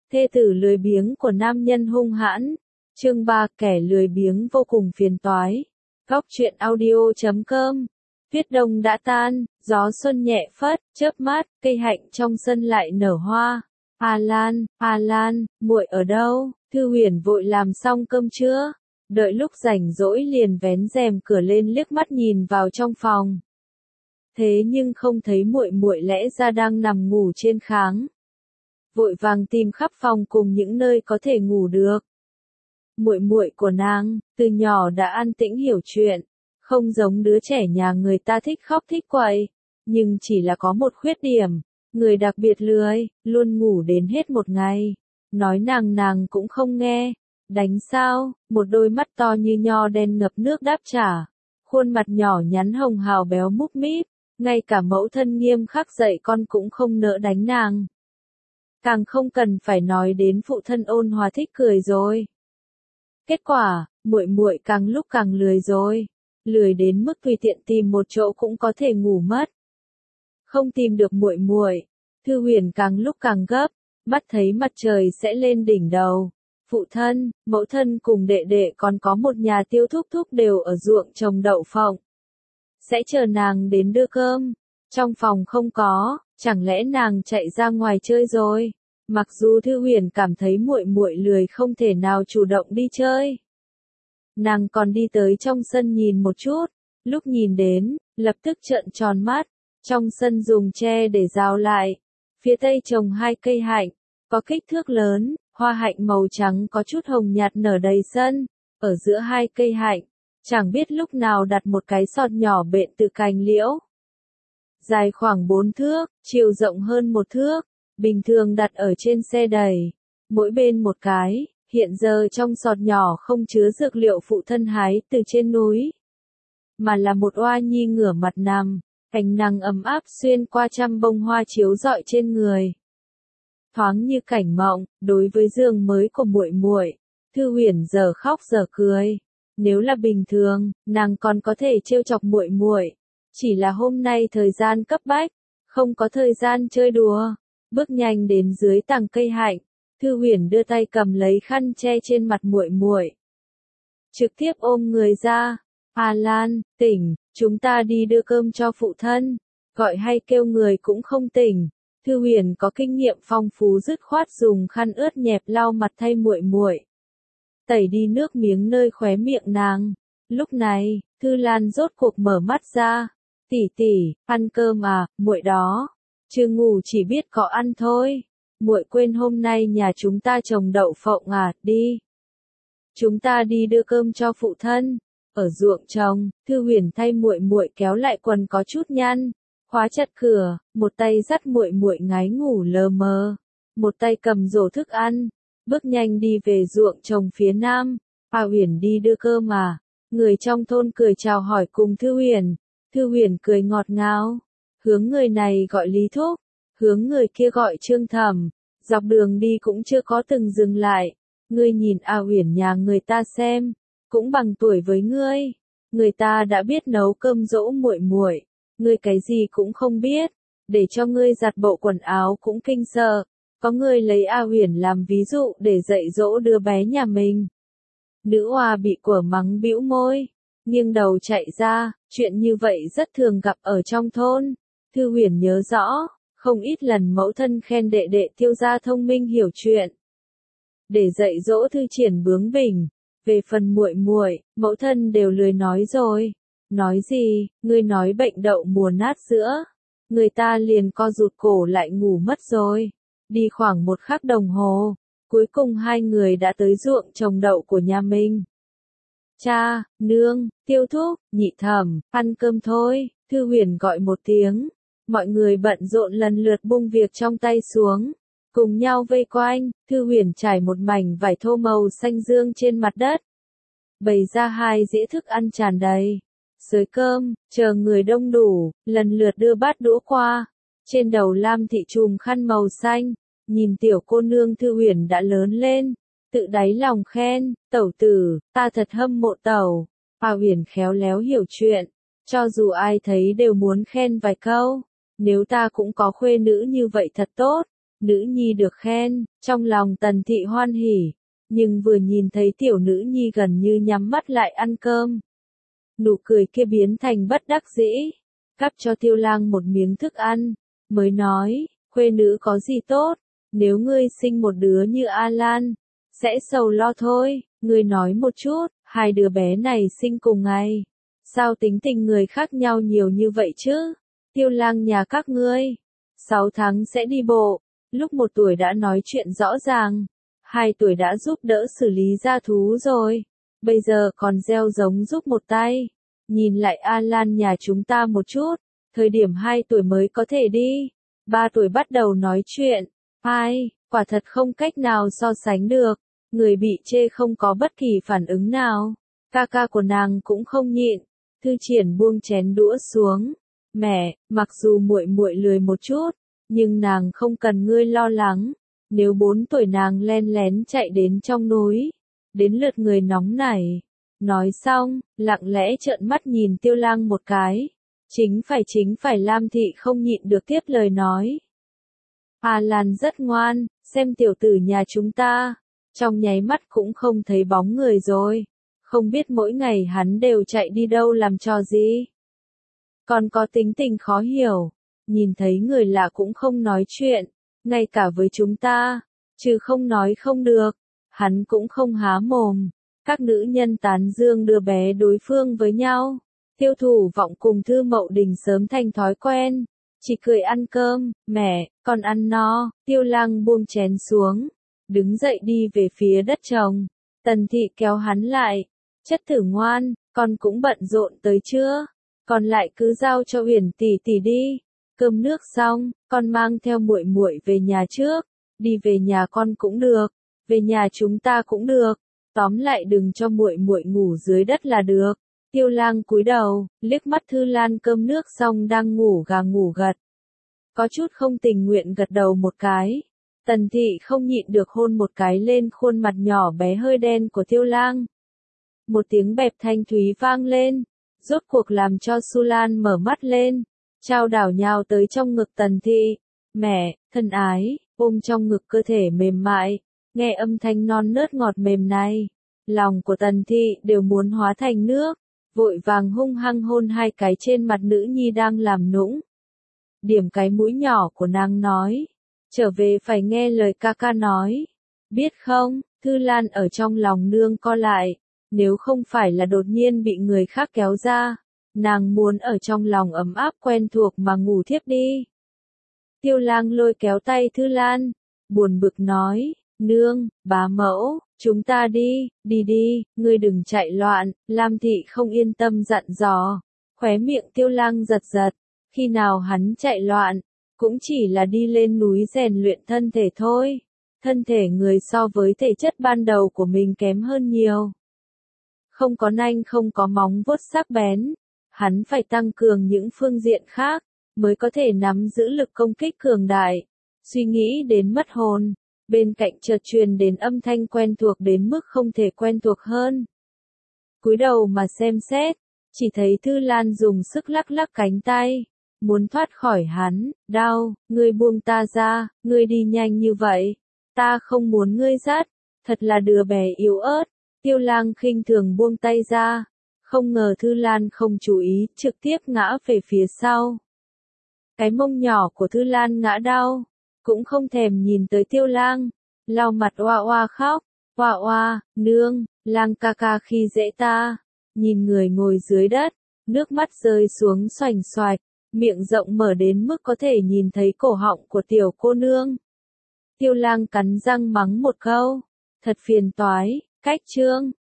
Thê tử lười biếng của nam nhân hung hãn. Chương 3, kẻ lười biếng vô cùng phiền toái. Góc truyện audio.com. Tuyết đông đã tan, gió xuân nhẹ phất, chớp mát, cây hạnh trong sân lại nở hoa. A Lan, muội ở đâu? Thư Huyền vội làm xong cơm trưa, đợi lúc rảnh rỗi liền vén rèm cửa lên liếc mắt nhìn vào trong phòng. Thế nhưng không thấy muội muội, lẽ ra đang nằm ngủ trên kháng. Vội vàng tìm khắp phòng cùng những nơi có thể ngủ được. Muội muội của nàng, từ nhỏ đã an tĩnh hiểu chuyện, không giống đứa trẻ nhà người ta thích khóc thích quậy, nhưng chỉ là có một khuyết điểm, người đặc biệt lười, luôn ngủ đến hết một ngày. Nói nàng cũng không nghe. Đánh sao? Một đôi mắt to như nho đen ngập nước đáp trả. Khuôn mặt nhỏ nhắn hồng hào béo múp míp, ngay cả mẫu thân nghiêm khắc dạy con cũng không nỡ đánh nàng. Càng không cần phải nói đến phụ thân ôn hòa thích cười rồi. Kết quả, muội muội càng lúc càng lười rồi, lười đến mức tùy tiện tìm một chỗ cũng có thể ngủ mất. Không tìm được muội muội, Thư Huyền càng lúc càng gấp, mắt thấy mặt trời sẽ lên đỉnh đầu. Phụ thân, mẫu thân cùng đệ đệ còn có một nhà Tiêu thúc thúc đều ở ruộng trồng đậu phộng. Sẽ chờ nàng đến đưa cơm. Trong phòng không có, chẳng lẽ nàng chạy ra ngoài chơi rồi? Mặc dù Thư Huyền cảm thấy muội muội lười không thể nào chủ động đi chơi. Nàng còn đi tới trong sân nhìn một chút, lúc nhìn đến, lập tức trợn tròn mắt. Trong sân dùng tre để rào lại, phía tây trồng 2 cây hạnh, có kích thước lớn, hoa hạnh màu trắng có chút hồng nhạt nở đầy sân, ở giữa 2 cây hạnh, chẳng biết lúc nào đặt một cái sọt nhỏ bện từ cành liễu. Dài khoảng 4 thước, chiều rộng hơn 1 thước, bình thường đặt ở trên xe đẩy, mỗi bên một cái, hiện giờ trong sọt nhỏ không chứa dược liệu phụ thân hái từ trên núi, mà là một oa nhi ngửa mặt nằm, ánh nắng ấm áp xuyên qua trăm bông hoa chiếu rọi trên người. Thoáng như cảnh mộng, đối với giường mới của muội muội, Thư Huyền giờ khóc giờ cười. Nếu là bình thường, nàng còn có thể trêu chọc muội muội, chỉ là hôm nay thời gian cấp bách, không có thời gian chơi đùa. Bước nhanh đến dưới tàng cây hạnh, Thư Huyền đưa tay cầm lấy khăn che trên mặt muội muội, trực tiếp ôm người ra. A Lan, tỉnh, chúng ta đi đưa cơm cho phụ thân. Gọi hay kêu người cũng không tỉnh. Thư Huyền có kinh nghiệm phong phú dứt khoát dùng khăn ướt nhẹp lau mặt thay muội muội, tẩy đi nước miếng nơi khóe miệng nàng. Lúc này, Thư Lan rốt cuộc mở mắt ra. Tỷ tỷ, ăn cơm à? Muội đó, chưa ngủ chỉ biết có ăn thôi. Muội quên hôm nay nhà chúng ta trồng đậu phộng à? Đi, chúng ta đi đưa cơm cho phụ thân. Ở ruộng trồng, Thư Huyền thay muội muội kéo lại quần có chút nhăn, khóa chặt cửa, một tay dắt muội muội ngái ngủ lờ mờ, một tay cầm rổ thức ăn, bước nhanh đi về ruộng trồng phía nam. A Huyền đi đưa cơm à? Người trong thôn cười chào hỏi cùng Thư Huyền. Thư Huyền cười ngọt ngào, hướng người này gọi Lý Thúc, hướng người kia gọi Trương Thẩm, dọc đường đi cũng chưa có từng dừng lại. Ngươi nhìn A Huyền nhà người ta xem, cũng bằng tuổi với ngươi, người ta đã biết nấu cơm dỗ muội muội, ngươi cái gì cũng không biết, để cho ngươi giặt bộ quần áo cũng kinh sợ. Có người lấy A Huyền làm ví dụ để dạy dỗ đứa bé nhà mình. Nữ oa bị của mắng bĩu môi, nghiêng đầu chạy ra. Chuyện như vậy rất thường gặp ở trong thôn. Thư Huyền nhớ rõ, không ít lần mẫu thân khen đệ đệ Tiêu gia thông minh hiểu chuyện, để dạy dỗ Thư Triển bướng bỉnh. Về phần muội muội, mẫu thân đều lười nói rồi. Nói gì, ngươi nói bệnh đậu mùa nát sữa, người ta liền co rụt cổ lại ngủ mất rồi. Đi khoảng 1 khắc đồng hồ, cuối cùng 2 người đã tới ruộng trồng đậu của nhà mình. Cha, nương, Tiêu thúc, Nhị Thẩm, ăn cơm thôi. Thư Huyền gọi một tiếng, mọi người bận rộn lần lượt buông việc trong tay xuống, cùng nhau vây quanh. Thư Huyền trải một mảnh vải thô màu xanh dương trên mặt đất, bày ra 2 dĩa thức ăn tràn đầy. Dưới cơm, chờ người đông đủ, lần lượt đưa bát đũa qua. Trên đầu Lam Thị trùm khăn màu xanh, nhìn tiểu cô nương Thư Huyền đã lớn lên, tự đáy lòng khen, tẩu tử, ta thật hâm mộ tẩu. A Huyền khéo léo hiểu chuyện, cho dù ai thấy đều muốn khen vài câu. Nếu ta cũng có khuê nữ như vậy thật tốt. Nữ nhi được khen, trong lòng Tần Thị hoan hỉ, nhưng vừa nhìn thấy tiểu nữ nhi gần như nhắm mắt lại ăn cơm. Nụ cười kia biến thành bất đắc dĩ, cắp cho Tiêu Lang một miếng thức ăn, mới nói, khuê nữ có gì tốt, nếu ngươi sinh một đứa như A Lan, sẽ sầu lo thôi, ngươi nói một chút, hai đứa bé này sinh cùng ngày, sao tính tình người khác nhau nhiều như vậy chứ? Tiêu Lang nhà các ngươi, 6 tháng sẽ đi bộ, lúc 1 tuổi đã nói chuyện rõ ràng, 2 tuổi đã giúp đỡ xử lý gia thú rồi, bây giờ còn gieo giống giúp một tay. Nhìn lại A Lan nhà chúng ta một chút, thời điểm 2 tuổi mới có thể đi, 3 tuổi bắt đầu nói chuyện, quả thật không cách nào so sánh được, người bị chê không có bất kỳ phản ứng nào, ca ca của nàng cũng không nhịn, Thư Triển buông chén đũa xuống, mẹ, mặc dù muội muội lười một chút, nhưng nàng không cần ngươi lo lắng, nếu 4 tuổi nàng len lén chạy đến trong núi, đến lượt người nóng nảy. Nói xong, lặng lẽ trợn mắt nhìn Tiêu Lang một cái. Chính phải Lam Thị không nhịn được tiếp lời nói. A Lan rất ngoan, xem tiểu tử nhà chúng ta, trong nháy mắt cũng không thấy bóng người rồi. Không biết mỗi ngày hắn đều chạy đi đâu làm trò gì. Còn có tính tình khó hiểu, nhìn thấy người lạ cũng không nói chuyện, ngay cả với chúng ta, chứ không nói không được, hắn cũng không há mồm. Các nữ nhân tán dương đưa bé đối phương với nhau. Tiêu Thủ Vọng cùng Thư Mậu Đình sớm thành thói quen. Chỉ cười ăn cơm, mẹ, con ăn no. Tiêu Lang buông chén xuống, đứng dậy đi về phía đất trồng. Tần Thị kéo hắn lại. Chất tử ngoan, con cũng bận rộn tới chưa? Còn lại cứ giao cho Uyển tỷ tỷ đi. Cơm nước xong, con mang theo muội muội về nhà trước. Đi về nhà con cũng được, về nhà chúng ta cũng được. Tóm lại đừng cho muội muội ngủ dưới đất là được. Tiêu Lang cúi đầu, liếc mắt Thư Lan cơm nước xong đang ngủ gà ngủ gật. Có chút không tình nguyện gật đầu một cái. Tần Thị không nhịn được hôn một cái lên khuôn mặt nhỏ bé hơi đen của Tiêu Lang. Một tiếng bẹp thanh thúy vang lên, rốt cuộc làm cho Su Lan mở mắt lên, chao đảo nhào tới trong ngực Tần Thị. Mẹ, thân ái, ôm trong ngực cơ thể mềm mại. Nghe âm thanh non nớt ngọt mềm này, lòng của Tần Thị đều muốn hóa thành nước, vội vàng hung hăng hôn 2 cái trên mặt nữ nhi đang làm nũng. Điểm cái mũi nhỏ của nàng nói, trở về phải nghe lời ca ca nói. Biết không, Thư Lan ở trong lòng nương co lại, nếu không phải là đột nhiên bị người khác kéo ra, nàng muốn ở trong lòng ấm áp quen thuộc mà ngủ thiếp đi. Tiêu Lang lôi kéo tay Thư Lan, buồn bực nói. Nương, bá mẫu, chúng ta đi, đi, ngươi đừng chạy loạn, Lam Thị không yên tâm dặn dò. Khóe miệng Tiêu Lang giật giật, khi nào hắn chạy loạn, cũng chỉ là đi lên núi rèn luyện thân thể thôi. Thân thể người so với thể chất ban đầu của mình kém hơn nhiều. Không có nanh không có móng vuốt sắc bén, hắn phải tăng cường những phương diện khác, mới có thể nắm giữ lực công kích cường đại. Suy nghĩ đến mất hồn. Bên cạnh chợt truyền đến âm thanh quen thuộc đến mức không thể quen thuộc hơn. Cúi đầu mà xem xét, chỉ thấy Thư Lan dùng sức lắc lắc cánh tay, muốn thoát khỏi hắn, đau, ngươi buông ta ra, ngươi đi nhanh như vậy, ta không muốn ngươi dắt, thật là đứa bé yếu ớt. Tiêu Lang khinh thường buông tay ra, không ngờ Thư Lan không chú ý, trực tiếp ngã về phía sau. Cái mông nhỏ của Thư Lan ngã đau, cũng không thèm nhìn tới Tiêu Lang, lau mặt oa oa khóc, oa, nương, Lang ca ca khi dễ ta, nhìn người ngồi dưới đất, nước mắt rơi xuống xoành xoạch, miệng rộng mở đến mức có thể nhìn thấy cổ họng của tiểu cô nương. Tiêu Lang cắn răng mắng một câu, thật phiền toái, cách chương.